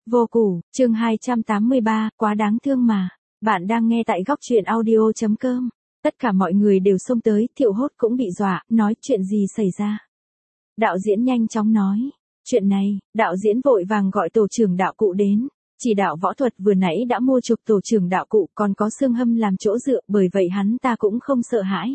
Vô củ, chương 283, quá đáng thương mà. Bạn đang nghe tại góc truyện audio.com. Tất cả mọi người đều xông tới, Thiệu Hốt cũng bị dọa, nói chuyện gì xảy ra. Đạo diễn nhanh chóng nói, chuyện này, đạo diễn vội vàng gọi tổ trưởng đạo cụ đến. Chỉ đạo võ thuật vừa nãy đã mua chuộc tổ trưởng đạo cụ còn có xương hâm làm chỗ dựa, bởi vậy hắn ta cũng không sợ hãi.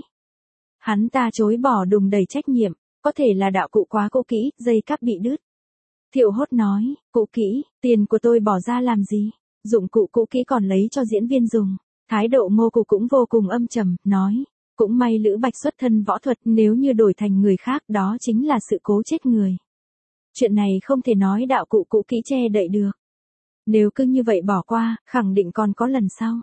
Hắn ta chối bỏ đùng đầy trách nhiệm, có thể là đạo cụ quá cũ kỹ, dây cáp bị đứt. Thiệu Hốt nói, cũ kỹ, tiền của tôi bỏ ra làm gì? Dụng cụ cũ kỹ còn lấy cho diễn viên dùng. Thái độ Ngô Cục cũng vô cùng âm trầm, nói, cũng may Lữ Bạch xuất thân võ thuật, nếu như đổi thành người khác đó chính là sự cố chết người. Chuyện này không thể nói đạo cụ cũ kỹ che đậy được. Nếu cứ như vậy bỏ qua, khẳng định còn có lần sau.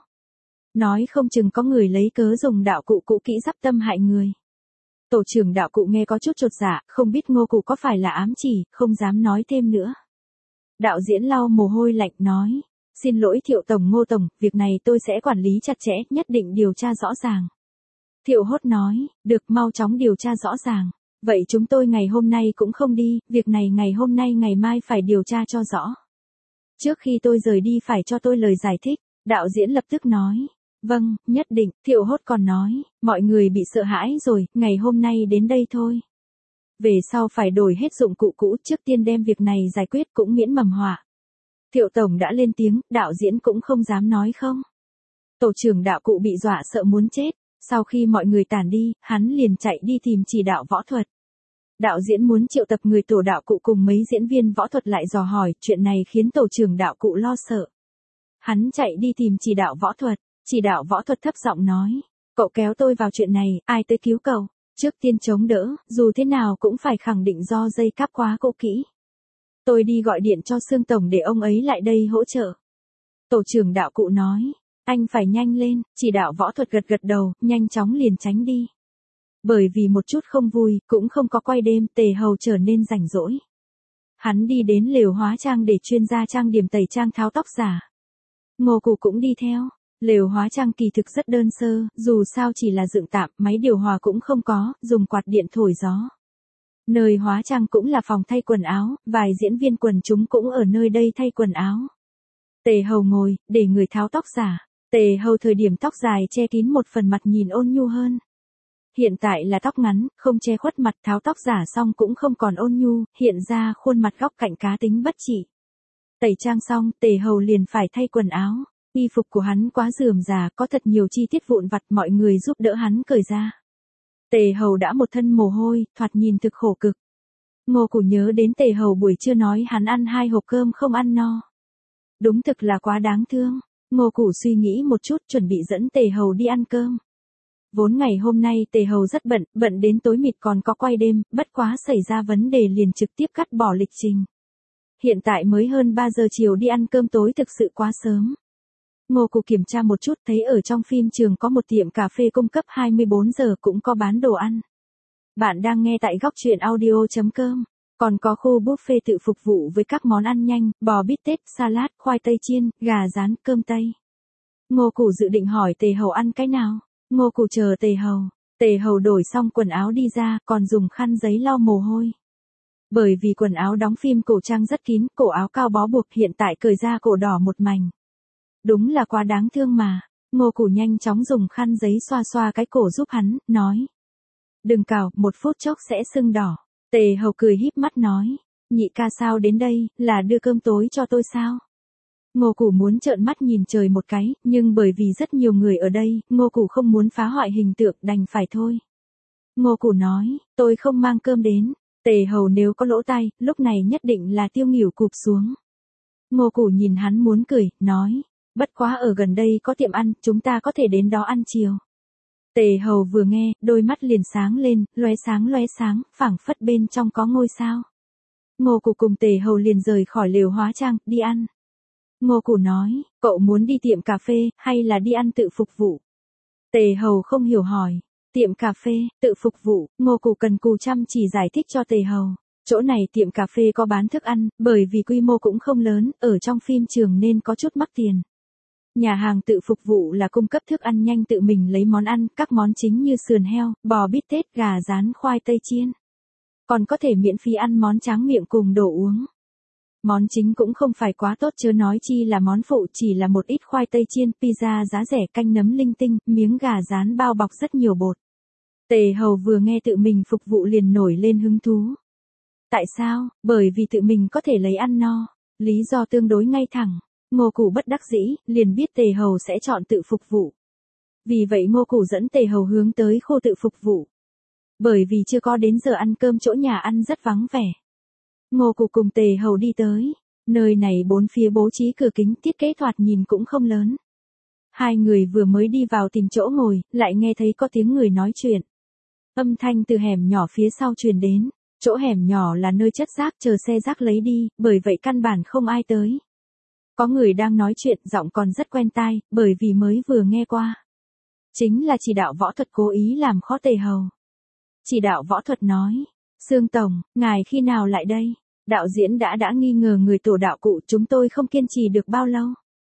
Nói không chừng có người lấy cớ dùng đạo cụ cũ kỹ giáp tâm hại người. Tổ trưởng đạo cụ nghe có chút chột dạ, không biết Ngô Cục có phải là ám chỉ, không dám nói thêm nữa. Đạo diễn lau mồ hôi lạnh nói, xin lỗi Thiệu Tổng Ngô Tổng, việc này tôi sẽ quản lý chặt chẽ, nhất định điều tra rõ ràng. Thiệu Hốt nói, được, mau chóng điều tra rõ ràng. Vậy chúng tôi ngày hôm nay cũng không đi, việc này ngày hôm nay ngày mai phải điều tra cho rõ. Trước khi tôi rời đi phải cho tôi lời giải thích, đạo diễn lập tức nói. Vâng, nhất định, Thiệu Hốt còn nói, mọi người bị sợ hãi rồi, ngày hôm nay đến đây thôi. Về sau phải đổi hết dụng cụ cũ, trước tiên đem việc này giải quyết cũng miễn mầm họa. Thiệu Tổng đã lên tiếng, đạo diễn cũng không dám nói không. Tổ trưởng đạo cụ bị dọa sợ muốn chết, sau khi mọi người tản đi, hắn liền chạy đi tìm chỉ đạo võ thuật. Đạo diễn muốn triệu tập người tổ đạo cụ cùng mấy diễn viên võ thuật lại dò hỏi, chuyện này khiến tổ trưởng đạo cụ lo sợ. Hắn chạy đi tìm chỉ đạo võ thuật. Chỉ đạo võ thuật thấp giọng nói, cậu kéo tôi vào chuyện này, ai tới cứu cậu, trước tiên chống đỡ, dù thế nào cũng phải khẳng định do dây cáp quá cũ kỹ. Tôi đi gọi điện cho Sương Tổng để ông ấy lại đây hỗ trợ. Tổ trưởng đạo cụ nói, anh phải nhanh lên, chỉ đạo võ thuật gật gật đầu, nhanh chóng liền tránh đi. Bởi vì một chút không vui, cũng không có quay đêm, Tề Hầu trở nên rảnh rỗi. Hắn đi đến lều hóa trang để chuyên gia trang điểm tẩy trang tháo tóc giả. Ngô Cục cũng đi theo. Lều hóa trang kỳ thực rất đơn sơ, dù sao chỉ là dựng tạm, máy điều hòa cũng không có, dùng quạt điện thổi gió. Nơi hóa trang cũng là phòng thay quần áo, vài diễn viên quần chúng cũng ở nơi đây thay quần áo. Tề Hầu ngồi, để người tháo tóc giả. Tề Hầu thời điểm tóc dài che kín một phần mặt nhìn ôn nhu hơn. Hiện tại là tóc ngắn, không che khuất mặt, tháo tóc giả xong cũng không còn ôn nhu, hiện ra khuôn mặt góc cạnh cá tính bất trị. Tẩy trang xong, Tề Hầu liền phải thay quần áo. Y phục của hắn quá rườm rà, có thật nhiều chi tiết vụn vặt, mọi người giúp đỡ hắn cởi ra. Tề Hầu đã một thân mồ hôi, thoạt nhìn thực khổ cực. Ngô Cục nhớ đến Tề Hầu buổi trưa nói hắn ăn 2 hộp cơm không ăn no. Đúng thực là quá đáng thương. Ngô Cục suy nghĩ một chút, chuẩn bị dẫn Tề Hầu đi ăn cơm. Vốn ngày hôm nay Tề Hầu rất bận đến tối mịt còn có quay đêm, bất quá xảy ra vấn đề liền trực tiếp cắt bỏ lịch trình. Hiện tại mới hơn 3 giờ chiều đi ăn cơm tối thực sự quá sớm. Ngô Cục kiểm tra một chút thấy ở trong phim trường có một tiệm cà phê cung cấp 24 giờ cũng có bán đồ ăn. Bạn đang nghe tại góc truyện audio.com. Còn có khu buffet tự phục vụ với các món ăn nhanh, bò bít tết, salad, khoai tây chiên, gà rán, cơm tây. Ngô Cục dự định hỏi Tề Hầu ăn cái nào. Ngô Cục chờ Tề Hầu. Tề Hầu đổi xong quần áo đi ra, còn dùng khăn giấy lau mồ hôi. Bởi vì quần áo đóng phim cổ trang rất kín, cổ áo cao bó buộc, hiện tại cởi ra cổ đỏ một mảnh. Đúng là quá đáng thương mà. Ngô Cục nhanh chóng dùng khăn giấy xoa xoa cái cổ giúp hắn, nói. Đừng cào, 1 phút chốc sẽ sưng đỏ. Tề Hầu cười híp mắt nói. Nhị ca sao đến đây, là đưa cơm tối cho tôi sao? Ngô Cục muốn trợn mắt nhìn trời một cái, nhưng bởi vì rất nhiều người ở đây, Ngô Cục không muốn phá hoại hình tượng, đành phải thôi. Ngô Cục nói, tôi không mang cơm đến. Tề Hầu nếu có lỗ tai, lúc này nhất định là tiêu nghỉu cụp xuống. Ngô Cục nhìn hắn muốn cười, nói. Bất quá ở gần đây có tiệm ăn, chúng ta có thể đến đó ăn chiều. Tề Hầu vừa nghe, đôi mắt liền sáng lên, lóe sáng, phảng phất bên trong có ngôi sao. Ngô Cục cùng Tề Hầu liền rời khỏi lều hóa trang, đi ăn. Ngô Cục nói, cậu muốn đi tiệm cà phê, hay là đi ăn tự phục vụ? Tề Hầu không hiểu hỏi, tiệm cà phê, tự phục vụ, Ngô Cục cần cù chăm chỉ giải thích cho Tề Hầu. Chỗ này tiệm cà phê có bán thức ăn, bởi vì quy mô cũng không lớn, ở trong phim trường nên có chút mắc tiền. Nhà hàng tự phục vụ là cung cấp thức ăn nhanh tự mình lấy món ăn, các món chính như sườn heo, bò bít tết, gà rán, khoai tây chiên. Còn có thể miễn phí ăn món tráng miệng cùng đồ uống. Món chính cũng không phải quá tốt chớ nói chi là món phụ, chỉ là một ít khoai tây chiên, pizza giá rẻ, canh nấm linh tinh, miếng gà rán bao bọc rất nhiều bột. Tề Hầu vừa nghe tự mình phục vụ liền nổi lên hứng thú. Tại sao? Bởi vì tự mình có thể lấy ăn no. Lý do tương đối ngay thẳng. Ngô Củ bất đắc dĩ, liền biết Tề Hầu sẽ chọn tự phục vụ. Vì vậy Ngô Củ dẫn Tề Hầu hướng tới khu tự phục vụ. Bởi vì chưa có đến giờ ăn cơm chỗ nhà ăn rất vắng vẻ. Ngô Củ cùng Tề Hầu đi tới. Nơi này bốn phía bố trí cửa kính, thiết kế thoạt nhìn cũng không lớn. Hai người vừa mới đi vào tìm chỗ ngồi, lại nghe thấy có tiếng người nói chuyện. Âm thanh từ hẻm nhỏ phía sau truyền đến. Chỗ hẻm nhỏ là nơi chất rác chờ xe rác lấy đi, bởi vậy căn bản không ai tới. Có người đang nói chuyện, giọng còn rất quen tai, bởi vì mới vừa nghe qua. Chính là chỉ đạo võ thuật cố ý làm khó Tề Hầu. Chỉ đạo võ thuật nói, Sương Tổng, ngài khi nào lại đây? Đạo diễn đã nghi ngờ người tổ đạo cụ, chúng tôi không kiên trì được bao lâu.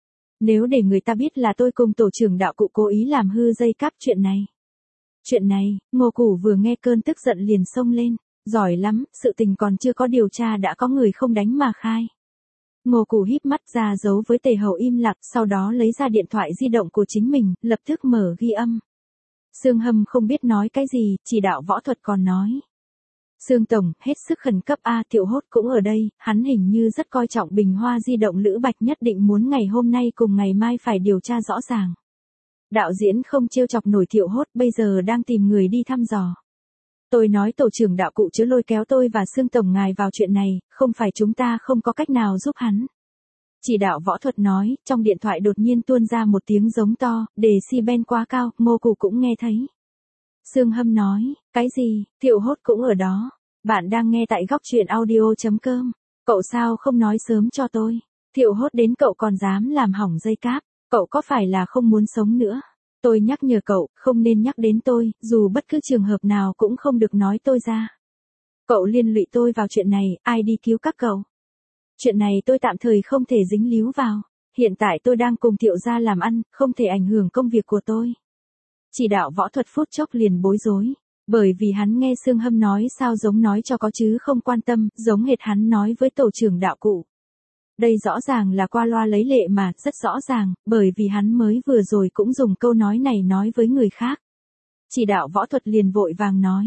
Nếu để người ta biết là tôi cùng tổ trưởng đạo cụ cố ý làm hư dây cáp chuyện này. Chuyện này, Ngô Củ vừa nghe cơn tức giận liền xông lên. Giỏi lắm, sự tình còn chưa có điều tra đã có người không đánh mà khai. Ngô Củ híp mắt ra giấu với Tề Hầu im lặng, sau đó lấy ra điện thoại di động của chính mình, lập tức mở ghi âm. Sương Hâm không biết nói cái gì, chỉ đạo võ thuật còn nói. Sương Tổng, hết sức khẩn cấp a, Thiệu Hốt cũng ở đây, hắn hình như rất coi trọng bình hoa di động Lữ Bạch, nhất định muốn ngày hôm nay cùng ngày mai phải điều tra rõ ràng. Đạo diễn không trêu chọc nổi Thiệu Hốt, bây giờ đang tìm người đi thăm dò. Tôi nói tổ trưởng đạo cụ chớ lôi kéo tôi và Sương Tổng ngài vào chuyện này, không phải chúng ta không có cách nào giúp hắn. Chỉ đạo võ thuật nói, trong điện thoại đột nhiên tuôn ra một tiếng giống to, decibel quá cao, Ngô Củ cũng nghe thấy. Sương Hâm nói, cái gì, Thiệu Hốt cũng ở đó. Bạn đang nghe tại góc truyện audio.com. Cậu sao không nói sớm cho tôi? Thiệu Hốt đến cậu còn dám làm hỏng dây cáp, cậu có phải là không muốn sống nữa? Tôi nhắc nhở cậu, không nên nhắc đến tôi, dù bất cứ trường hợp nào cũng không được nói tôi ra. Cậu liên lụy tôi vào chuyện này, ai đi cứu các cậu? Chuyện này tôi tạm thời không thể dính líu vào. Hiện tại tôi đang cùng Thiệu gia làm ăn, không thể ảnh hưởng công việc của tôi. Chỉ đạo võ thuật phút chốc liền bối rối. Bởi vì hắn nghe Sương Hâm nói sao giống nói cho có chứ không quan tâm, giống hệt hắn nói với tổ trưởng đạo cụ. Đây rõ ràng là qua loa lấy lệ mà, rất rõ ràng, bởi vì hắn mới vừa rồi cũng dùng câu nói này nói với người khác. Chỉ đạo võ thuật liền vội vàng nói,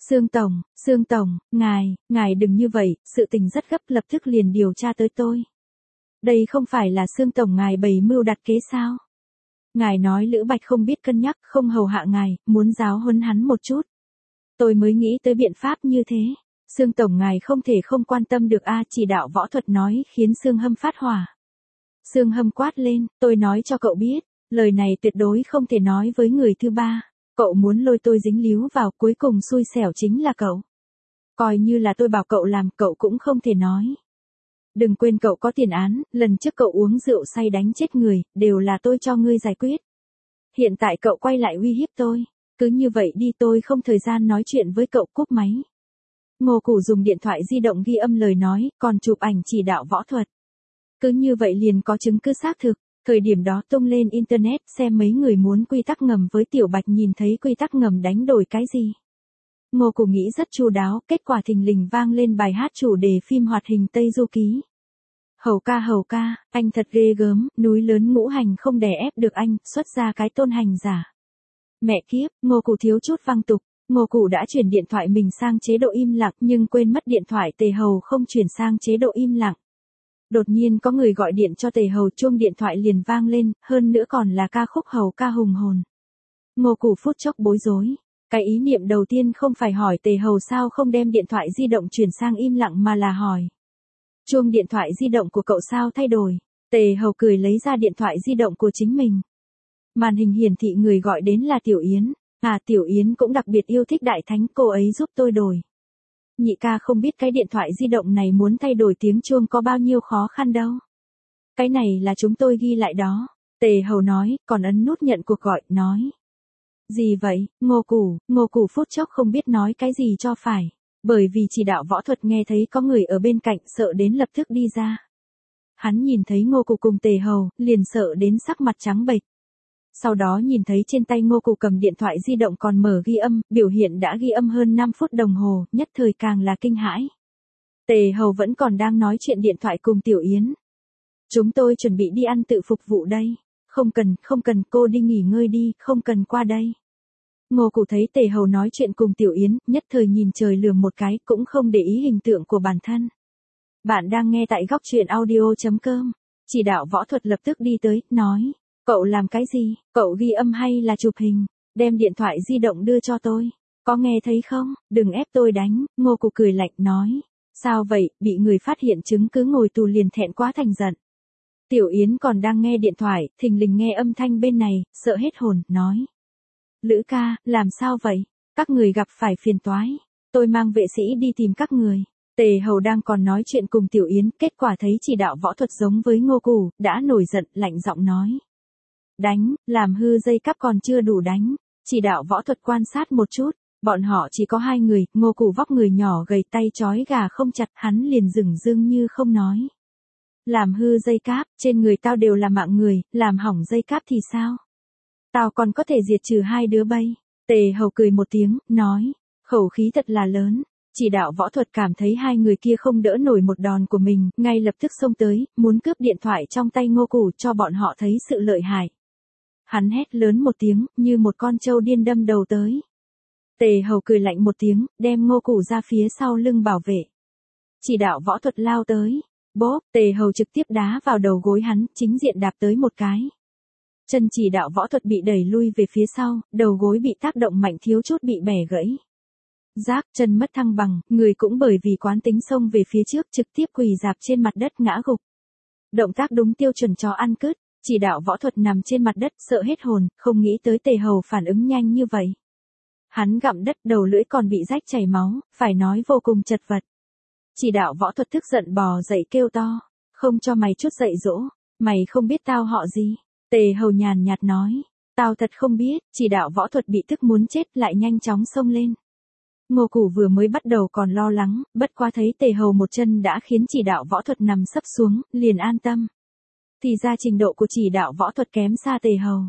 Sương Tổng, ngài đừng như vậy, sự tình rất gấp, lập tức liền điều tra tới tôi. Đây không phải là Sương Tổng ngài bày mưu đặt kế sao? Ngài nói Lữ Bạch không biết cân nhắc, không hầu hạ ngài, muốn giáo huấn hắn một chút. Tôi mới nghĩ tới biện pháp như thế. Sương Tổng ngài không thể không quan tâm được a, chỉ đạo võ thuật nói khiến Sương Hâm phát hỏa. Sương Hâm quát lên, tôi nói cho cậu biết, lời này tuyệt đối không thể nói với người thứ ba. Cậu muốn lôi tôi dính líu vào, cuối cùng xui xẻo chính là cậu. Coi như là tôi bảo cậu làm, cậu cũng không thể nói. Đừng quên cậu có tiền án, lần trước cậu uống rượu say đánh chết người, đều là tôi cho ngươi giải quyết. Hiện tại cậu quay lại uy hiếp tôi, cứ như vậy đi, tôi không thời gian nói chuyện với cậu, cúp máy. Ngô Củ dùng điện thoại di động ghi âm lời nói, còn chụp ảnh chỉ đạo võ thuật. Cứ như vậy liền có chứng cứ xác thực, thời điểm đó tung lên internet xem mấy người muốn quy tắc ngầm với Tiểu Bạch nhìn thấy quy tắc ngầm đánh đổi cái gì. Ngô Củ nghĩ rất chu đáo, kết quả thình lình vang lên bài hát chủ đề phim hoạt hình Tây Du Ký. Hầu ca, anh thật ghê gớm, núi lớn ngũ hành không đè ép được anh, xuất ra cái tôn hành giả. Mẹ kiếp, Ngô Củ thiếu chút văng tục. Ngô Củ đã chuyển điện thoại mình sang chế độ im lặng nhưng quên mất điện thoại Tề Hầu không chuyển sang chế độ im lặng. Đột nhiên có người gọi điện cho Tề Hầu, chuông điện thoại liền vang lên, hơn nữa còn là ca khúc Hầu ca hùng hồn. Ngô Củ phút chốc bối rối. Cái ý niệm đầu tiên không phải hỏi Tề Hầu sao không đem điện thoại di động chuyển sang im lặng mà là hỏi. Chuông điện thoại di động của cậu sao thay đổi? Tề Hầu cười lấy ra điện thoại di động của chính mình. Màn hình hiển thị người gọi đến là Tiểu Yến. Tiểu Yến cũng đặc biệt yêu thích Đại Thánh, cô ấy giúp tôi đổi. Nhị ca không biết cái điện thoại di động này muốn thay đổi tiếng chuông có bao nhiêu khó khăn đâu. Cái này là chúng tôi ghi lại đó. Tề Hầu nói, còn ấn nút nhận cuộc gọi, nói. Gì vậy, Ngô Củ phút chốc không biết nói cái gì cho phải. Bởi vì chỉ đạo võ thuật nghe thấy có người ở bên cạnh, sợ đến lập tức đi ra. Hắn nhìn thấy Ngô Củ cùng Tề Hầu, liền sợ đến sắc mặt trắng bệch. Sau đó nhìn thấy trên tay Ngô Củ cầm điện thoại di động còn mở ghi âm, biểu hiện đã ghi âm hơn 5 phút đồng hồ, nhất thời càng là kinh hãi. Tề Hầu vẫn còn đang nói chuyện điện thoại cùng Tiểu Yến. Chúng tôi chuẩn bị đi ăn tự phục vụ đây. Không cần, cô đi nghỉ ngơi đi, không cần qua đây. Ngô Cụ thấy Tề Hầu nói chuyện cùng Tiểu Yến, nhất thời nhìn trời lườm một cái, cũng không để ý hình tượng của bản thân. Bạn đang nghe tại góc truyện audio.com. Chỉ đạo võ thuật lập tức đi tới, nói. Cậu làm cái gì? Cậu ghi âm hay là chụp hình? Đem điện thoại di động đưa cho tôi. Có nghe thấy không? Đừng ép tôi đánh. Ngô Cụ cười lạnh nói. Sao vậy, bị người phát hiện chứng cứ ngồi tù liền thẹn quá thành giận. Tiểu Yến còn đang nghe điện thoại, thình lình nghe âm thanh bên này, sợ hết hồn, nói. Lữ ca, làm sao vậy? Các người gặp phải phiền toái. Tôi mang vệ sĩ đi tìm các người. Tề Hầu đang còn nói chuyện cùng Tiểu Yến, kết quả thấy chỉ đạo võ thuật giống với Ngô Cụ, đã nổi giận, lạnh giọng nói. Đánh, làm hư dây cáp còn chưa đủ đánh. Chỉ đạo võ thuật quan sát một chút, bọn họ chỉ có 2 người, Ngô Cụ vóc người nhỏ gầy tay trói gà không chặt, hắn liền dửng dưng như không nói. Làm hư dây cáp, trên người tao đều là mạng người, làm hỏng dây cáp thì sao? Tao còn có thể diệt trừ 2 đứa bay. Tề Hầu cười một tiếng, nói, khẩu khí thật là lớn. Chỉ đạo võ thuật cảm thấy 2 người kia không đỡ nổi một đòn của mình, ngay lập tức xông tới, muốn cướp điện thoại trong tay Ngô Cụ cho bọn họ thấy sự lợi hại. Hắn hét lớn một tiếng, như một con trâu điên đâm đầu tới. Tề Hầu cười lạnh một tiếng, đem Ngô Cụ ra phía sau lưng bảo vệ. Chỉ đạo võ thuật lao tới. Bốp, Tề Hầu trực tiếp đá vào đầu gối hắn, chính diện đạp tới một cái. Chân chỉ đạo võ thuật bị đẩy lui về phía sau, đầu gối bị tác động mạnh thiếu chút bị bẻ gãy. Rác, chân mất thăng bằng, người cũng bởi vì quán tính xông về phía trước trực tiếp quỳ dạp trên mặt đất ngã gục. Động tác đúng tiêu chuẩn chó ăn cứt, chỉ đạo võ thuật nằm trên mặt đất sợ hết hồn, không nghĩ tới Tề Hầu phản ứng nhanh như vậy. Hắn gặm đất đầu lưỡi còn bị rách chảy máu, phải nói vô cùng chật vật. Chỉ đạo võ thuật tức giận bò dậy kêu to, không cho mày chút dạy dỗ, mày không biết tao họ gì. Tề Hầu nhàn nhạt nói, tao thật không biết, chỉ đạo võ thuật bị tức muốn chết lại nhanh chóng xông lên. Ngô Cụ vừa mới bắt đầu còn lo lắng, bất quá thấy Tề Hầu một chân đã khiến chỉ đạo võ thuật nằm sấp xuống, liền an tâm. Thì ra trình độ của chỉ đạo võ thuật kém xa Tề Hầu.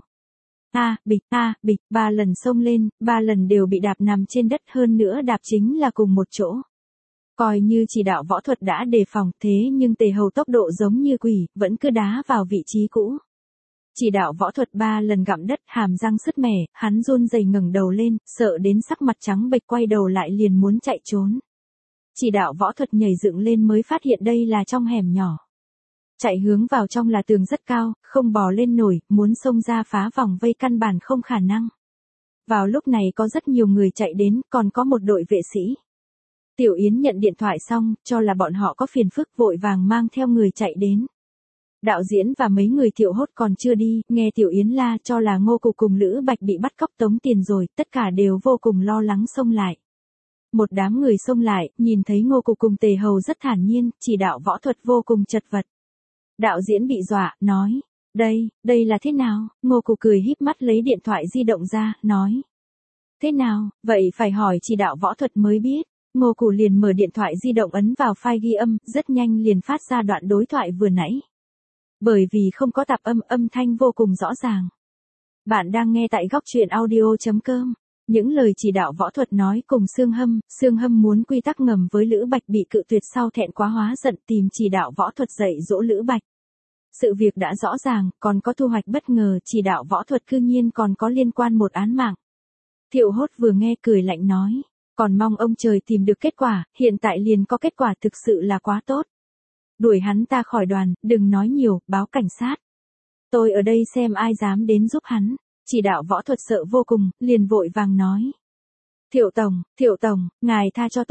Bịch, 3 lần xông lên, 3 lần đều bị đạp nằm trên đất, hơn nữa đạp chính là cùng một chỗ. Coi như chỉ đạo võ thuật đã đề phòng, thế nhưng Tề Hầu tốc độ giống như quỷ, vẫn cứ đá vào vị trí cũ. Chỉ đạo võ thuật 3 lần gặm đất, hàm răng sứt mẻ, hắn run rẩy ngẩng đầu lên, sợ đến sắc mặt trắng bệch, quay đầu lại liền muốn chạy trốn. Chỉ đạo võ thuật nhảy dựng lên mới phát hiện đây là trong hẻm nhỏ. Chạy hướng vào trong là tường rất cao, không bò lên nổi, muốn xông ra phá vòng vây căn bản không khả năng. Vào lúc này có rất nhiều người chạy đến, còn có một đội vệ sĩ. Tiểu Yến nhận điện thoại xong, cho là bọn họ có phiền phức, vội vàng mang theo người chạy đến. Đạo diễn và mấy người Thiệu Hốt còn chưa đi, nghe Tiểu Yến la cho là Ngô Cụ cùng Lữ Bạch bị bắt cóc tống tiền rồi, tất cả đều vô cùng lo lắng xông lại. Một đám người xông lại, nhìn thấy Ngô Cụ cùng Tề Hầu rất thản nhiên, chỉ đạo võ thuật vô cùng chật vật. Đạo diễn bị dọa, nói, đây là thế nào? Ngô Cụ cười híp mắt lấy điện thoại di động ra, nói. Thế nào, vậy phải hỏi chỉ đạo võ thuật mới biết. Ngô Cụ liền mở điện thoại di động ấn vào file ghi âm, rất nhanh liền phát ra đoạn đối thoại vừa nãy. Bởi vì không có tạp âm, âm thanh vô cùng rõ ràng. Bạn đang nghe tại góc truyện audio.com. Những lời chỉ đạo võ thuật nói cùng Sương Hâm muốn quy tắc ngầm với Lữ Bạch bị cự tuyệt sau thẹn quá hóa giận tìm chỉ đạo võ thuật dạy dỗ Lữ Bạch. Sự việc đã rõ ràng, còn có thu hoạch bất ngờ, chỉ đạo võ thuật cư nhiên còn có liên quan một án mạng. Thiệu Hốt vừa nghe cười lạnh nói, còn mong ông trời tìm được kết quả, hiện tại liền có kết quả, thực sự là quá tốt. Đuổi hắn ta khỏi đoàn, đừng nói nhiều, báo cảnh sát. Tôi ở đây xem ai dám đến giúp hắn. Chỉ đạo võ thuật sợ vô cùng, liền vội vàng nói. Thiệu Tổng, ngài tha cho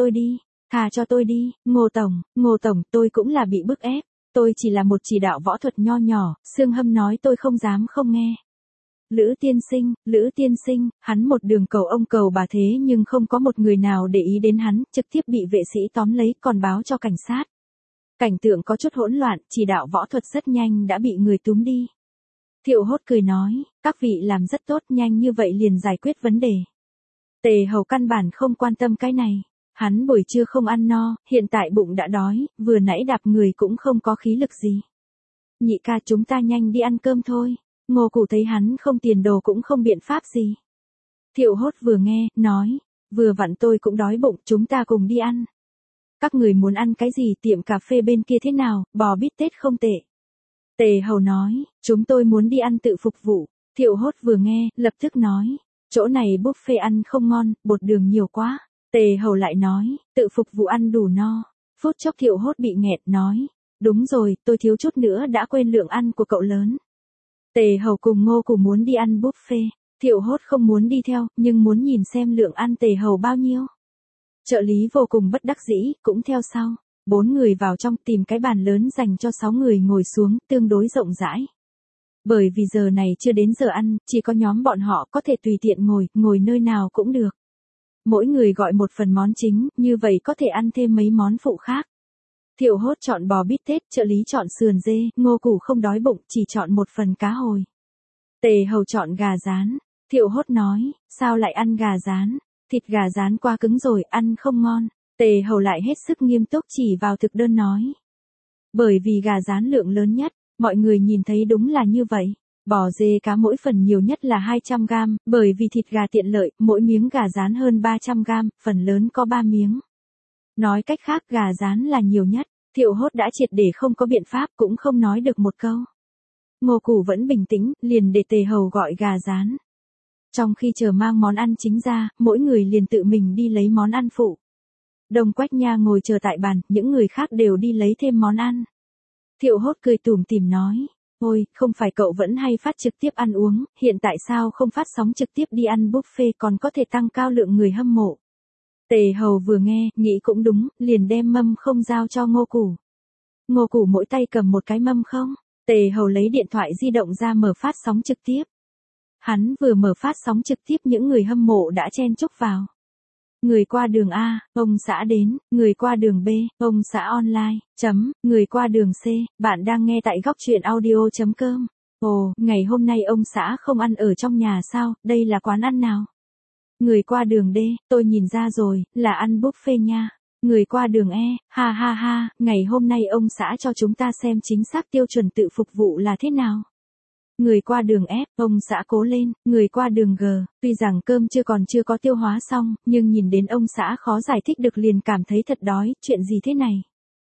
tôi đi, Ngô Tổng, tôi cũng là bị bức ép. Tôi chỉ là một chỉ đạo võ thuật nho nhỏ, Sương Hâm nói tôi không dám không nghe. Lữ tiên sinh, hắn một đường cầu ông cầu bà thế nhưng không có một người nào để ý đến hắn, trực tiếp bị vệ sĩ tóm lấy còn báo cho cảnh sát. Cảnh tượng có chút hỗn loạn, chỉ đạo võ thuật rất nhanh đã bị người túm đi. Thiệu Hốt cười nói, các vị làm rất tốt, nhanh như vậy liền giải quyết vấn đề. Tề Hầu căn bản không quan tâm cái này. Hắn buổi trưa không ăn no, hiện tại bụng đã đói, vừa nãy đạp người cũng không có khí lực gì. Nhị ca, chúng ta nhanh đi ăn cơm thôi. Ngô Cụ thấy hắn không tiền đồ cũng không biện pháp gì. Thiệu Hốt vừa nghe, nói, vừa vặn tôi cũng đói bụng, chúng ta cùng đi ăn. Các người muốn ăn cái gì, tiệm cà phê bên kia thế nào, bò bít tết không tệ. Tề Hầu nói, chúng tôi muốn đi ăn tự phục vụ. Thiệu Hốt vừa nghe, lập tức nói, chỗ này buffet ăn không ngon, bột đường nhiều quá. Tề Hầu lại nói, tự phục vụ ăn đủ no. Phút chốc Thiệu Hốt bị nghẹt nói, đúng rồi, tôi thiếu chút nữa đã quên lượng ăn của cậu lớn. Tề Hầu cùng Ngô Củ muốn đi ăn buffet. Thiệu Hốt không muốn đi theo, nhưng muốn nhìn xem lượng ăn Tề Hầu bao nhiêu. Trợ lý vô cùng bất đắc dĩ, cũng theo sau. 4 người vào trong tìm cái bàn lớn dành cho 6 người ngồi xuống, tương đối rộng rãi. Bởi vì giờ này chưa đến giờ ăn, chỉ có nhóm bọn họ có thể tùy tiện ngồi nơi nào cũng được. Mỗi người gọi một phần món chính, như vậy có thể ăn thêm mấy món phụ khác. Thiệu Hốt chọn bò bít tết, trợ lý chọn sườn dê, Ngô Củ không đói bụng, chỉ chọn một phần cá hồi. Tề Hầu chọn gà rán. Thiệu Hốt nói, sao lại ăn gà rán? Thịt gà rán quá cứng rồi, ăn không ngon. Tề Hầu lại hết sức nghiêm túc chỉ vào thực đơn nói. Bởi vì gà rán lượng lớn nhất, mọi người nhìn thấy đúng là như vậy. Bò dê cá mỗi phần nhiều nhất là 200 gram, bởi vì thịt gà tiện lợi, mỗi miếng gà rán hơn 300 gram, phần lớn có 3 miếng. Nói cách khác gà rán là nhiều nhất, Thiệu Hốt đã triệt để không có biện pháp cũng không nói được một câu. Ngô Củ vẫn bình tĩnh, liền để Tề Hầu gọi gà rán. Trong khi chờ mang món ăn chính ra, mỗi người liền tự mình đi lấy món ăn phụ. Đồng Quách Nha ngồi chờ tại bàn, những người khác đều đi lấy thêm món ăn. Thiệu Hốt cười tủm tỉm nói, ôi, không phải cậu vẫn hay phát trực tiếp ăn uống, hiện tại sao không phát sóng trực tiếp đi ăn buffet còn có thể tăng cao lượng người hâm mộ. Tề Hầu vừa nghe, nghĩ cũng đúng, liền đem mâm không giao cho Ngô Củ. Ngô Củ mỗi tay cầm một cái mâm không, Tề Hầu lấy điện thoại di động ra mở phát sóng trực tiếp. Hắn vừa mở phát sóng trực tiếp những người hâm mộ đã chen chúc vào. Người qua đường A, ông xã đến, người qua đường B, ông xã online, người qua đường C, bạn đang nghe tại góc truyện audio.com. Ồ, ngày hôm nay ông xã không ăn ở trong nhà sao, đây là quán ăn nào? Người qua đường D, tôi nhìn ra rồi, là ăn buffet nha. Người qua đường E, ha ha ha, ngày hôm nay ông xã cho chúng ta xem chính xác tiêu chuẩn tự phục vụ là thế nào. Người qua đường F, ông xã cố lên. Người qua đường G, tuy rằng cơm chưa có tiêu hóa xong, nhưng nhìn đến ông xã khó giải thích được liền cảm thấy thật đói, chuyện gì thế này.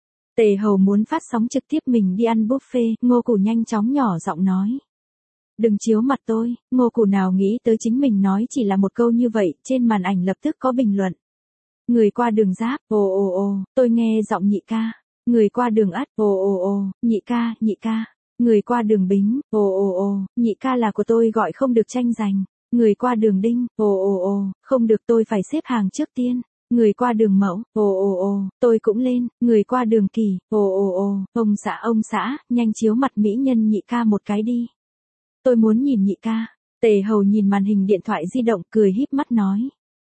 Tề Hầu muốn phát sóng trực tiếp mình đi ăn buffet, Ngô Củ nhanh chóng nhỏ giọng nói. Đừng chiếu mặt tôi, Ngô Củ nào nghĩ tới chính mình nói chỉ là một câu như vậy, trên màn ảnh lập tức có bình luận. Người qua đường Giáp, ồ, tôi nghe giọng nhị ca. Người qua đường Ất, ồ, nhị ca. Người qua đường Bính, ồ, nhị ca là của tôi gọi không được tranh giành. Người qua đường Đinh, ồ, không được tôi phải xếp hàng trước tiên. Người qua đường Mẫu, ồ, tôi cũng lên. Người qua đường Kỳ, ồ, ông xã, nhanh chiếu mặt mỹ nhân nhị ca một cái đi. Tôi muốn nhìn nhị ca. Tề Hầu nhìn màn hình điện thoại di động cười híp mắt nói.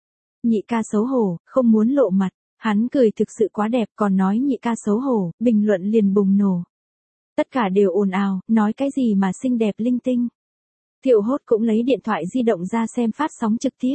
Nhị ca xấu hổ, không muốn lộ mặt. Hắn cười thực sự quá đẹp còn nói nhị ca xấu hổ, bình luận liền bùng nổ. Tất cả đều ồn ào, nói cái gì mà xinh đẹp linh tinh. Thiệu Hốt cũng lấy điện thoại di động ra xem phát sóng trực tiếp.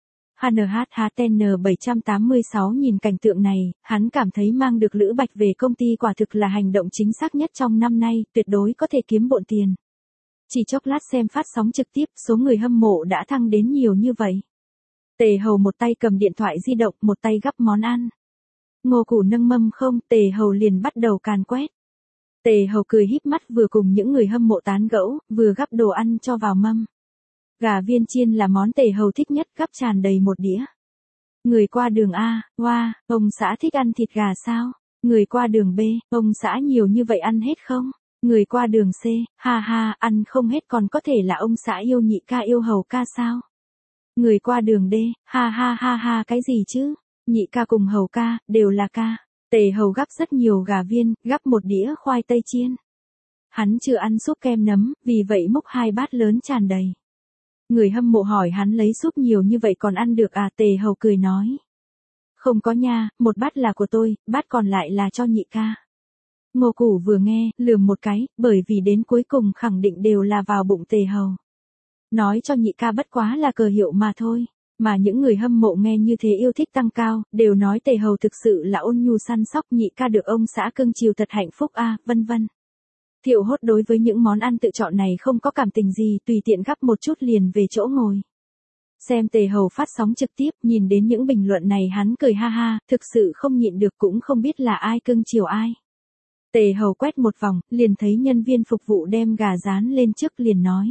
HNHTN 786 nhìn cảnh tượng này, hắn cảm thấy mang được Lữ Bạch về công ty quả thực là hành động chính xác nhất trong năm nay, tuyệt đối có thể kiếm bộn tiền. Chỉ chốc lát xem phát sóng trực tiếp, số người hâm mộ đã thăng đến nhiều như vậy. Tề Hầu một tay cầm điện thoại di động, một tay gắp món ăn. Ngô Củ nâng mâm không, Tề Hầu liền bắt đầu càn quét. Tề Hầu cười híp mắt vừa cùng những người hâm mộ tán gẫu, vừa gắp đồ ăn cho vào mâm. Gà viên chiên là món Tề Hầu thích nhất, gắp tràn đầy một đĩa. Người qua đường A, wow, ông xã thích ăn thịt gà sao? Người qua đường B, ông xã nhiều như vậy ăn hết không? Người qua đường C, ha ha, ăn không hết còn có thể là ông xã yêu nhị ca yêu Hầu ca sao? Người qua đường D, ha ha, cái gì chứ? Nhị ca cùng Hầu ca, đều là ca. Tề Hầu gắp rất nhiều gà viên, gắp một đĩa khoai tây chiên. Hắn chưa ăn súp kem nấm, vì vậy múc 2 bát lớn tràn đầy. Người hâm mộ hỏi hắn lấy súp nhiều như vậy còn ăn được à? Tề Hầu cười nói. Không có nha, một bát là của tôi, bát còn lại là cho nhị ca. Ngô Củ vừa nghe, lườm một cái, bởi vì đến cuối cùng khẳng định đều là vào bụng Tề Hầu. Nói cho nhị ca bất quá là cờ hiệu mà thôi. Mà những người hâm mộ nghe như thế yêu thích tăng cao, đều nói Tề Hầu thực sự là ôn nhu săn sóc, nhị ca được ông xã cưng chiều thật hạnh phúc a, vân vân. Thiệu Hốt đối với những món ăn tự chọn này không có cảm tình gì, tùy tiện gắp một chút liền về chỗ ngồi. Xem Tề Hầu phát sóng trực tiếp, nhìn đến những bình luận này hắn cười ha ha, thực sự không nhịn được cũng không biết là ai cưng chiều ai. Tề Hầu quét một vòng, liền thấy nhân viên phục vụ đem gà rán lên trước liền nói.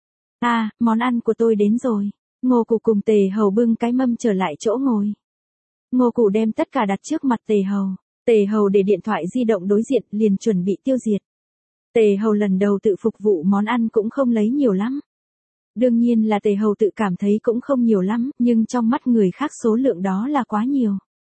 Món ăn của tôi đến rồi. Ngô Củ cùng Tề Hầu bưng cái mâm trở lại chỗ ngồi. Ngô Củ đem tất cả đặt trước mặt Tề Hầu. Tề Hầu để điện thoại di động đối diện liền chuẩn bị tiêu diệt. Tề Hầu lần đầu tự phục vụ món ăn cũng không lấy nhiều lắm. Đương nhiên là Tề Hầu tự cảm thấy cũng không nhiều lắm, nhưng trong mắt người khác số lượng đó là quá nhiều.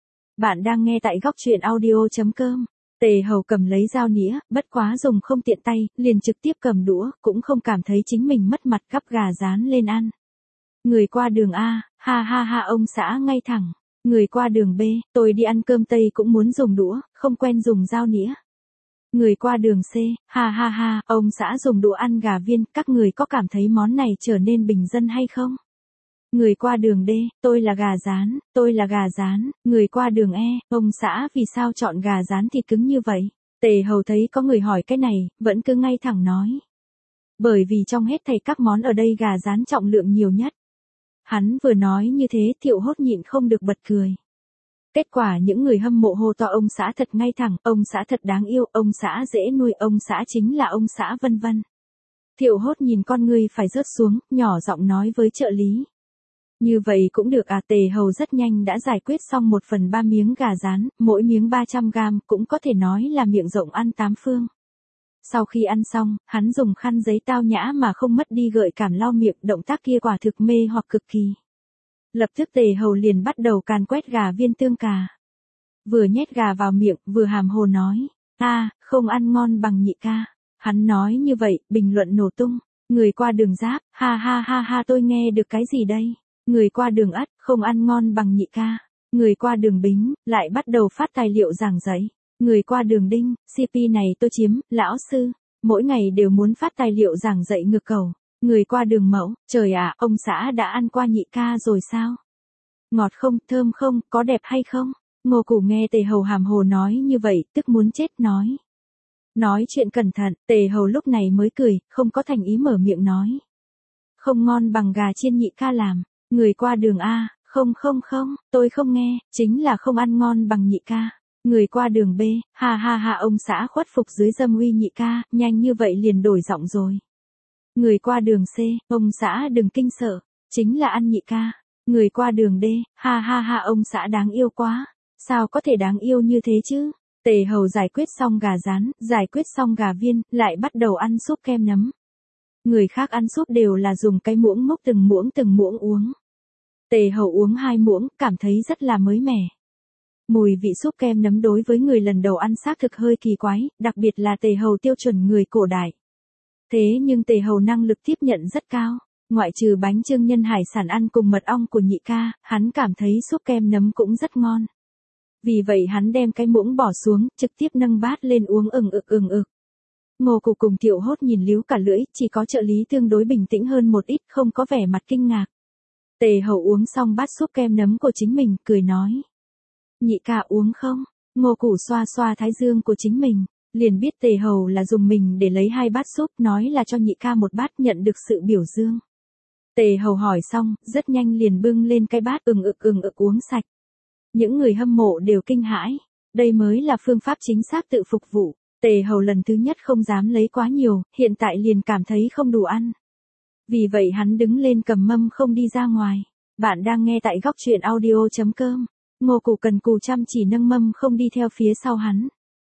Bạn đang nghe tại góc truyện audio.com. Tề Hầu cầm lấy dao nĩa, bất quá dùng không tiện tay, liền trực tiếp cầm đũa, cũng không cảm thấy chính mình mất mặt gắp gà rán lên ăn. Người qua đường A, ha ha ha ông xã ngay thẳng. Người qua đường B, tôi đi ăn cơm Tây cũng muốn dùng đũa, không quen dùng dao nĩa. Người qua đường C, ha ha ha, ông xã dùng đũa ăn gà viên, các người có cảm thấy món này trở nên bình dân hay không? Người qua đường D, tôi là gà rán, tôi là gà rán. Người qua đường E, ông xã vì sao chọn gà rán thịt cứng như vậy? Tề Hầu thấy có người hỏi cái này, vẫn cứ ngay thẳng nói. Bởi vì trong hết thảy các món ở đây gà rán trọng lượng nhiều nhất. Hắn vừa nói như thế Thiệu Hốt nhịn không được bật cười. Kết quả những người hâm mộ hô to ông xã thật ngay thẳng, ông xã thật đáng yêu, ông xã dễ nuôi, ông xã chính là ông xã vân vân. Thiệu Hốt nhìn con người phải rớt xuống, nhỏ giọng nói với trợ lý. Như vậy cũng được à? Tề Hầu rất nhanh đã giải quyết xong 1/3 miếng gà rán, mỗi miếng 300g, cũng có thể nói là miệng rộng ăn tám phương. Sau khi ăn xong, hắn dùng khăn giấy tao nhã mà không mất đi gợi cảm lau miệng, động tác kia quả thực mê hoặc cực kỳ. Lập tức Tề Hầu liền bắt đầu càn quét gà viên tương cà. Vừa nhét gà vào miệng, vừa hàm hồ nói, không ăn ngon bằng nhị ca. Hắn nói như vậy, bình luận nổ tung. Người qua đường Giáp, ha ha ha ha tôi nghe được cái gì đây? Người qua đường Ất, không ăn ngon bằng nhị ca. Người qua đường Bính, lại bắt đầu phát tài liệu giảng dạy. Người qua đường Đinh, CP này tôi chiếm, lão sư. Mỗi ngày đều muốn phát tài liệu giảng dạy ngược cầu. Người qua đường Mẫu, trời ạ, ông xã đã ăn qua nhị ca rồi sao? Ngọt không, thơm không, có đẹp hay không? Ngô Củ nghe Tề Hầu hàm hồ nói như vậy, tức muốn chết nói. Nói chuyện cẩn thận, Tề Hầu lúc này mới cười, không có thành ý mở miệng nói. Không ngon bằng gà chiên nhị ca làm. Người qua đường A, không, tôi không nghe, chính là không ăn ngon bằng nhị ca. Người qua đường B, ha ha ha ông xã khuất phục dưới dâm uy nhị ca, nhanh như vậy liền đổi giọng rồi. Người qua đường C, ông xã đừng kinh sợ, chính là ăn nhị ca. Người qua đường D, ha ha ha ông xã đáng yêu quá, sao có thể đáng yêu như thế chứ? Tề Hầu giải quyết xong gà rán, giải quyết xong gà viên, lại bắt đầu ăn súp kem nấm. Người khác ăn súp đều là dùng cái muỗng múc từng muỗng uống. Tề Hầu uống 2 muỗng, cảm thấy rất là mới mẻ. Mùi vị súp kem nấm đối với người lần đầu ăn xác thực hơi kỳ quái, đặc biệt là Tề Hầu tiêu chuẩn người cổ đại. Thế nhưng Tề Hầu năng lực tiếp nhận rất cao. Ngoại trừ bánh chưng nhân hải sản ăn cùng mật ong của nhị ca, hắn cảm thấy súp kem nấm cũng rất ngon. Vì vậy hắn đem cái muỗng bỏ xuống, trực tiếp nâng bát lên uống ừng ực. Ngô Củ cùng Thiệu Hốt nhìn líu cả lưỡi, chỉ có trợ lý tương đối bình tĩnh hơn một ít, không có vẻ mặt kinh ngạc. Tề Hầu uống xong bát súp kem nấm của chính mình, cười nói. Nhị ca uống không? Ngô Củ xoa xoa thái dương của chính mình, liền biết Tề Hầu là dùng mình để lấy 2 bát súp, nói là cho nhị ca một bát, nhận được sự biểu dương. Tề Hầu hỏi xong, rất nhanh liền bưng lên cái bát ừng ực uống sạch. Những người hâm mộ đều kinh hãi, đây mới là phương pháp chính xác tự phục vụ. Tề Hầu lần thứ nhất không dám lấy quá nhiều, hiện tại liền cảm thấy không đủ ăn. Vì vậy hắn đứng lên cầm mâm không đi ra ngoài. Bạn đang nghe tại góc truyện audio.com. Ngô Củ cần cù chăm chỉ nâng mâm không đi theo phía sau hắn.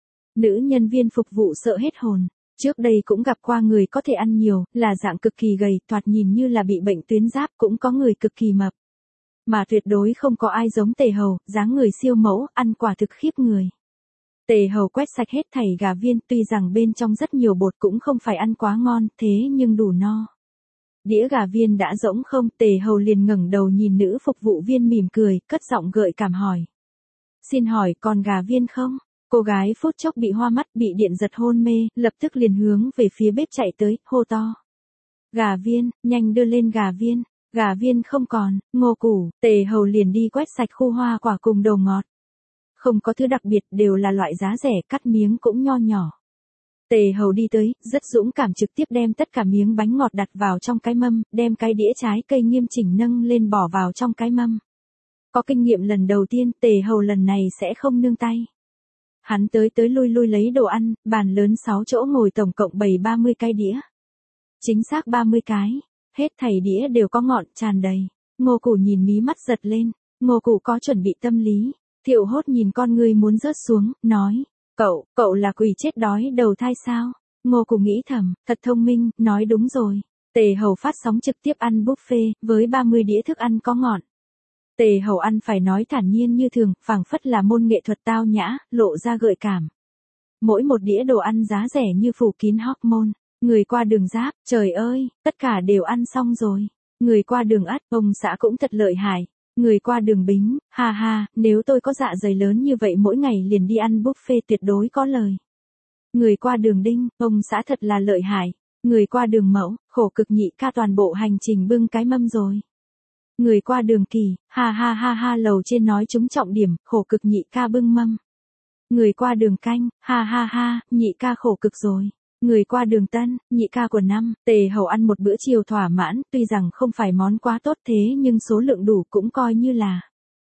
Nữ nhân viên phục vụ sợ hết hồn. Trước đây cũng gặp qua người có thể ăn nhiều, là dạng cực kỳ gầy, thoạt nhìn như là bị bệnh tuyến giáp, cũng có người cực kỳ mập. Mà tuyệt đối không có ai giống Tề Hầu, dáng người siêu mẫu, ăn quả thực khiếp người. Tề Hầu quét sạch hết thảy gà viên, tuy rằng bên trong rất nhiều bột cũng không phải ăn quá ngon, thế nhưng đủ no. Đĩa gà viên đã rỗng không, Tề Hầu liền ngẩng đầu nhìn nữ phục vụ viên mỉm cười, cất giọng gợi cảm hỏi. Xin hỏi còn gà viên không? Cô gái phút chốc bị hoa mắt, bị điện giật hôn mê, lập tức liền hướng về phía bếp chạy tới, hô to. Gà viên, nhanh đưa lên gà viên. Gà viên không còn, Ngô Củ, Tề Hầu liền đi quét sạch khu hoa quả cùng đồ ngọt. Không có thứ đặc biệt, đều là loại giá rẻ, cắt miếng cũng nho nhỏ. Tề Hầu đi tới, rất dũng cảm trực tiếp đem tất cả miếng bánh ngọt đặt vào trong cái mâm, đem cái đĩa trái cây nghiêm chỉnh nâng lên bỏ vào trong cái mâm. Có kinh nghiệm lần đầu tiên, Tề Hầu lần này sẽ không nương tay. Hắn tới lui lấy đồ ăn, bàn lớn 6 chỗ ngồi tổng cộng bày 30 cái đĩa. Chính xác 30 cái, hết thảy đĩa đều có ngọn tràn đầy. Ngô Củ nhìn mí mắt giật lên, Ngô Củ có chuẩn bị tâm lý. Thiệu Hốt nhìn con ngươi muốn rớt xuống, nói, cậu là quỷ chết đói đầu thai sao? Ngô Củ nghĩ thầm, thật thông minh, nói đúng rồi. Tề Hầu phát sóng trực tiếp ăn buffet, với 30 đĩa thức ăn có ngọn. Tề Hầu ăn phải nói thản nhiên như thường, phảng phất là môn nghệ thuật tao nhã, lộ ra gợi cảm. Mỗi một đĩa đồ ăn giá rẻ như phủ kín hormone. Người qua đường Giáp, trời ơi, tất cả đều ăn xong rồi. Người qua đường Ất, ông xã cũng thật lợi hại. Người qua đường Bính, ha ha, nếu tôi có dạ dày lớn như vậy mỗi ngày liền đi ăn buffet tuyệt đối có lời. Người qua đường Đinh, ông xã thật là lợi hại. Người qua đường Mẫu, khổ cực nhị ca toàn bộ hành trình bưng cái mâm rồi. Người qua đường Kỳ, ha ha ha ha, lầu trên nói trúng trọng điểm, khổ cực nhị ca bưng mâm. Người qua đường Canh, ha ha ha, nhị ca khổ cực rồi. Người qua đường Tân, nhị ca của năm, Tề Hầu ăn một bữa chiều thỏa mãn, tuy rằng không phải món quá tốt thế nhưng số lượng đủ cũng coi như là.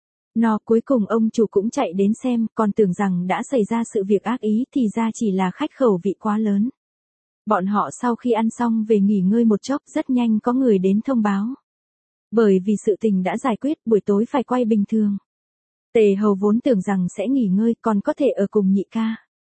Cuối cùng ông chủ cũng chạy đến xem, còn tưởng rằng đã xảy ra sự việc ác ý thì ra chỉ là khách khẩu vị quá lớn. Bọn họ sau khi ăn xong về nghỉ ngơi một chốc rất nhanh có người đến thông báo. Bởi vì sự tình đã giải quyết buổi tối phải quay bình thường. Tề Hầu vốn tưởng rằng sẽ nghỉ ngơi còn có thể ở cùng nhị ca.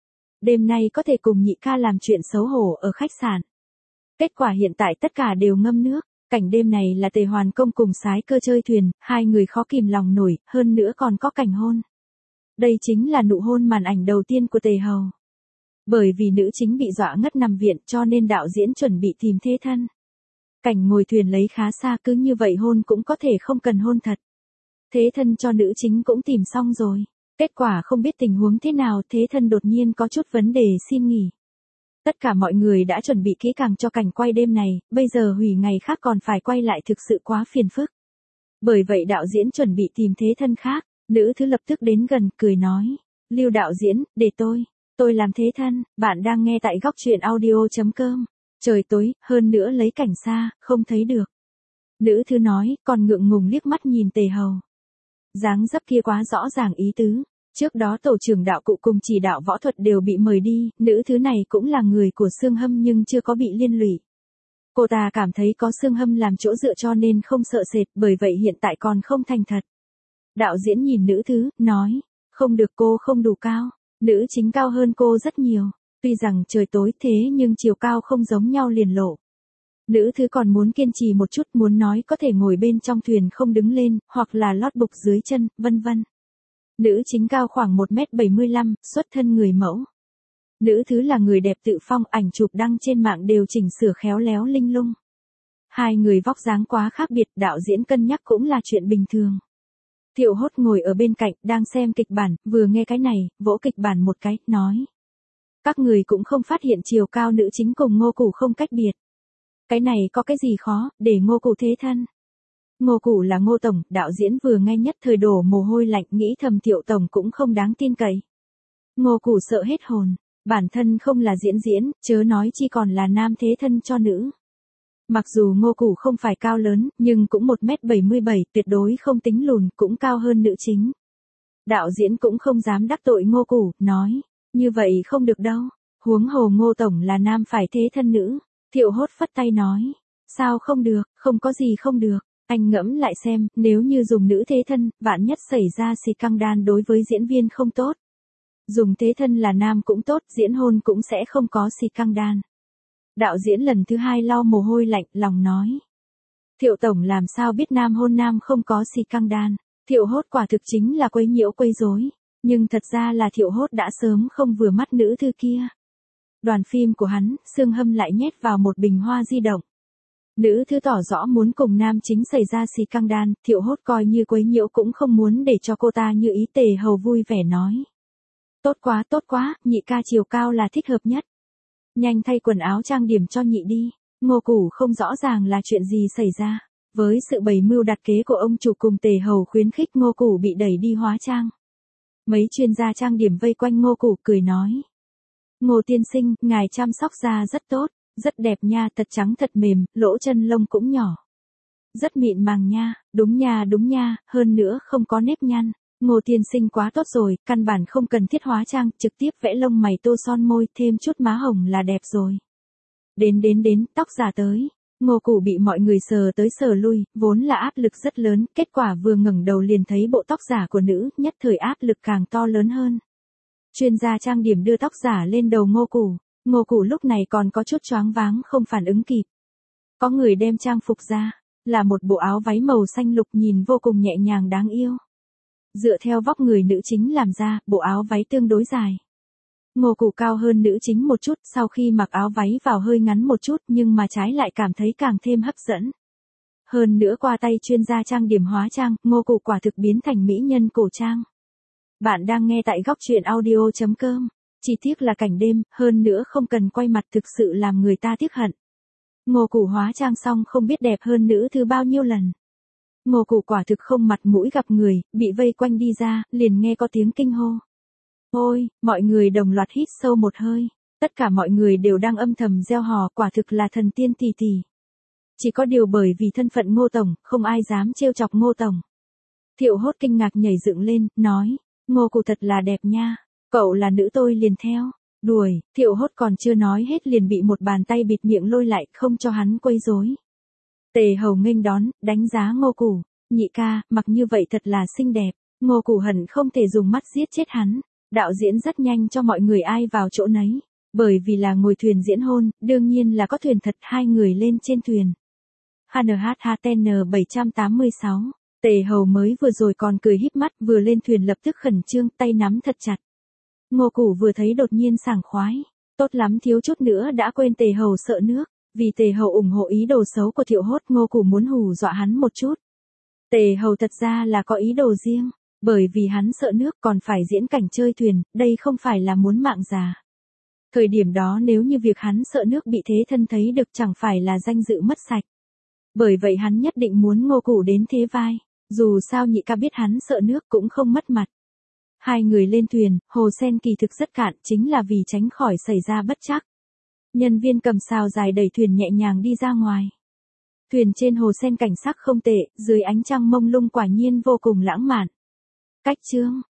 Đêm nay có thể cùng nhị ca làm chuyện xấu hổ ở khách sạn. Kết quả hiện tại tất cả đều ngâm nước. Cảnh đêm này là Tề Hoàn Công cùng Sái Cơ chơi thuyền, hai người khó kìm lòng nổi, hơn nữa còn có cảnh hôn. Đây chính là nụ hôn màn ảnh đầu tiên của Tề Hầu. Bởi vì nữ chính bị dọa ngất nằm viện cho nên đạo diễn chuẩn bị tìm thế thân. Cảnh ngồi thuyền lấy khá xa, cứ như vậy hôn cũng có thể không cần hôn thật. Thế thân cho nữ chính cũng tìm xong rồi. Kết quả không biết tình huống thế nào, thế thân đột nhiên có chút vấn đề xin nghỉ. Tất cả mọi người đã chuẩn bị kỹ càng cho cảnh quay đêm này, bây giờ hủy ngày khác còn phải quay lại thực sự quá phiền phức. Bởi vậy đạo diễn chuẩn bị tìm thế thân khác, nữ thứ lập tức đến gần, cười nói. Lưu đạo diễn, để tôi làm thế thân, bạn đang nghe tại góc truyện audio.com. Trời tối, hơn nữa lấy cảnh xa, không thấy được. Nữ thứ nói, còn ngượng ngùng liếc mắt nhìn Tề Hầu. Dáng dấp kia quá rõ ràng ý tứ. Trước đó tổ trưởng đạo cụ cùng chỉ đạo võ thuật đều bị mời đi, nữ thứ này cũng là người của Sương Hâm nhưng chưa có bị liên lụy. Cô ta cảm thấy có Sương Hâm làm chỗ dựa cho nên không sợ sệt, bởi vậy hiện tại còn không thành thật. Đạo diễn nhìn nữ thứ, nói, không được, cô không đủ cao, nữ chính cao hơn cô rất nhiều, tuy rằng trời tối thế nhưng chiều cao không giống nhau liền lộ. Nữ thứ còn muốn kiên trì một chút, muốn nói có thể ngồi bên trong thuyền không đứng lên, hoặc là lót bục dưới chân, vân vân. Nữ chính cao khoảng 1m75, xuất thân người mẫu. Nữ thứ là người đẹp tự phong, ảnh chụp đăng trên mạng đều chỉnh sửa khéo léo linh lung. Hai người vóc dáng quá khác biệt, đạo diễn cân nhắc cũng là chuyện bình thường. Thiệu Hốt ngồi ở bên cạnh, đang xem kịch bản, vừa nghe cái này, vỗ kịch bản một cái, nói. Các người cũng không phát hiện chiều cao nữ chính cùng Ngô Củ không cách biệt. Cái này có cái gì khó, để Ngô Củ thế thân. Ngô Củ là Ngô Tổng, đạo diễn vừa nghe nhất thời đổ mồ hôi lạnh, nghĩ thầm Thiệu Tổng cũng không đáng tin cậy. Ngô Củ sợ hết hồn, bản thân không là diễn, chớ nói chi còn là nam thế thân cho nữ. Mặc dù Ngô Củ không phải cao lớn, nhưng cũng 1m77, tuyệt đối không tính lùn, cũng cao hơn nữ chính. Đạo diễn cũng không dám đắc tội Ngô Củ, nói, như vậy không được đâu, huống hồ Ngô Tổng là nam phải thế thân nữ. Thiệu Hốt phất tay nói, sao không được, không có gì không được. Anh ngẫm lại xem, nếu như dùng nữ thế thân, vạn nhất xảy ra xì căng đan đối với diễn viên không tốt. Dùng thế thân là nam cũng tốt, diễn hôn cũng sẽ không có xì căng đan. Đạo diễn lần thứ hai lau mồ hôi lạnh, lòng nói. Thiệu Tổng làm sao biết nam hôn nam không có xì căng đan. Thiệu Hốt quả thực chính là quấy nhiễu quấy rối. Nhưng thật ra là Thiệu Hốt đã sớm không vừa mắt nữ thư kia. Đoàn phim của hắn, Sương Hâm lại nhét vào một bình hoa di động. Nữ thứ tỏ rõ muốn cùng nam chính xảy ra xì căng đan, Thiệu Hốt coi như quấy nhiễu cũng không muốn để cho cô ta như ý. Tề Hầu vui vẻ nói. Tốt quá, nhị ca chiều cao là thích hợp nhất. Nhanh thay quần áo trang điểm cho nhị đi. Ngô Củ không rõ ràng là chuyện gì xảy ra. Với sự bày mưu đặt kế của ông chủ cùng Tề Hầu khuyến khích Ngô Củ bị đẩy đi hóa trang. Mấy chuyên gia trang điểm vây quanh Ngô Củ cười nói. Ngô tiên sinh, ngài chăm sóc da rất tốt, rất đẹp nha, thật trắng thật mềm, lỗ chân lông cũng nhỏ. Rất mịn màng nha, đúng nha, hơn nữa không có nếp nhăn. Ngô tiên sinh quá tốt rồi, căn bản không cần thiết hóa trang, trực tiếp vẽ lông mày tô son môi, thêm chút má hồng là đẹp rồi. Đến, tóc giả tới. Ngô Củ bị mọi người sờ tới sờ lui, vốn là áp lực rất lớn, kết quả vừa ngẩng đầu liền thấy bộ tóc giả của nữ, nhất thời áp lực càng to lớn hơn. Chuyên gia trang điểm đưa tóc giả lên đầu Ngô Củ. Ngô Củ lúc này còn có chút choáng váng không phản ứng kịp. Có người đem trang phục ra, là một bộ áo váy màu xanh lục nhìn vô cùng nhẹ nhàng đáng yêu. Dựa theo vóc người nữ chính làm ra, bộ áo váy tương đối dài. Ngô Củ cao hơn nữ chính một chút, sau khi mặc áo váy vào hơi ngắn một chút nhưng mà trái lại cảm thấy càng thêm hấp dẫn. Hơn nữa qua tay chuyên gia trang điểm hóa trang, Ngô Củ quả thực biến thành mỹ nhân cổ trang. Bạn đang nghe tại góc truyện audio.com. Chỉ tiếc là cảnh đêm, hơn nữa không cần quay mặt thực sự làm người ta tiếc hận. Ngô Củ hóa trang xong không biết đẹp hơn nữ thứ bao nhiêu lần. Ngô Củ quả thực không mặt mũi gặp người, bị vây quanh đi ra, liền nghe có tiếng kinh hô. Ôi, mọi người đồng loạt hít sâu một hơi. Tất cả mọi người đều đang âm thầm gieo hò, quả thực là thần tiên tỷ tỷ. Chỉ có điều bởi vì thân phận Ngô Tổng, không ai dám trêu chọc Ngô Tổng. Thiệu Hốt kinh ngạc nhảy dựng lên, nói, Ngô Củ thật là đẹp nha, cậu là nữ tôi liền theo. Đuổi, Thiệu Hốt còn chưa nói hết liền bị một bàn tay bịt miệng lôi lại, không cho hắn quấy rối. Tề Hầu nghênh đón, đánh giá Ngô Củ, nhị ca, mặc như vậy thật là xinh đẹp. Ngô Củ hận không thể dùng mắt giết chết hắn. Đạo diễn rất nhanh cho mọi người ai vào chỗ nấy, bởi vì là ngồi thuyền diễn hôn, đương nhiên là có thuyền thật, hai người lên trên thuyền. HNHTN 786, Tề Hầu mới vừa rồi còn cười híp mắt, vừa lên thuyền lập tức khẩn trương, tay nắm thật chặt. Ngô Củ vừa thấy đột nhiên sảng khoái, tốt lắm thiếu chút nữa đã quên Tề Hầu sợ nước, vì Tề Hầu ủng hộ ý đồ xấu của Thiệu Hốt, Ngô Củ muốn hù dọa hắn một chút. Tề Hầu thật ra là có ý đồ riêng. Bởi vì hắn sợ nước còn phải diễn cảnh chơi thuyền, đây không phải là muốn mạng già. Thời điểm đó nếu như việc hắn sợ nước bị thế thân thấy được chẳng phải là danh dự mất sạch. Bởi vậy hắn nhất định muốn Ngô Củ đến thế vai, dù sao nhị ca biết hắn sợ nước cũng không mất mặt. Hai người lên thuyền, hồ sen kỳ thực rất cạn chính là vì tránh khỏi xảy ra bất trắc. Nhân viên cầm sào dài đẩy thuyền nhẹ nhàng đi ra ngoài. Thuyền trên hồ sen cảnh sắc không tệ, dưới ánh trăng mông lung quả nhiên vô cùng lãng mạn. Cách chương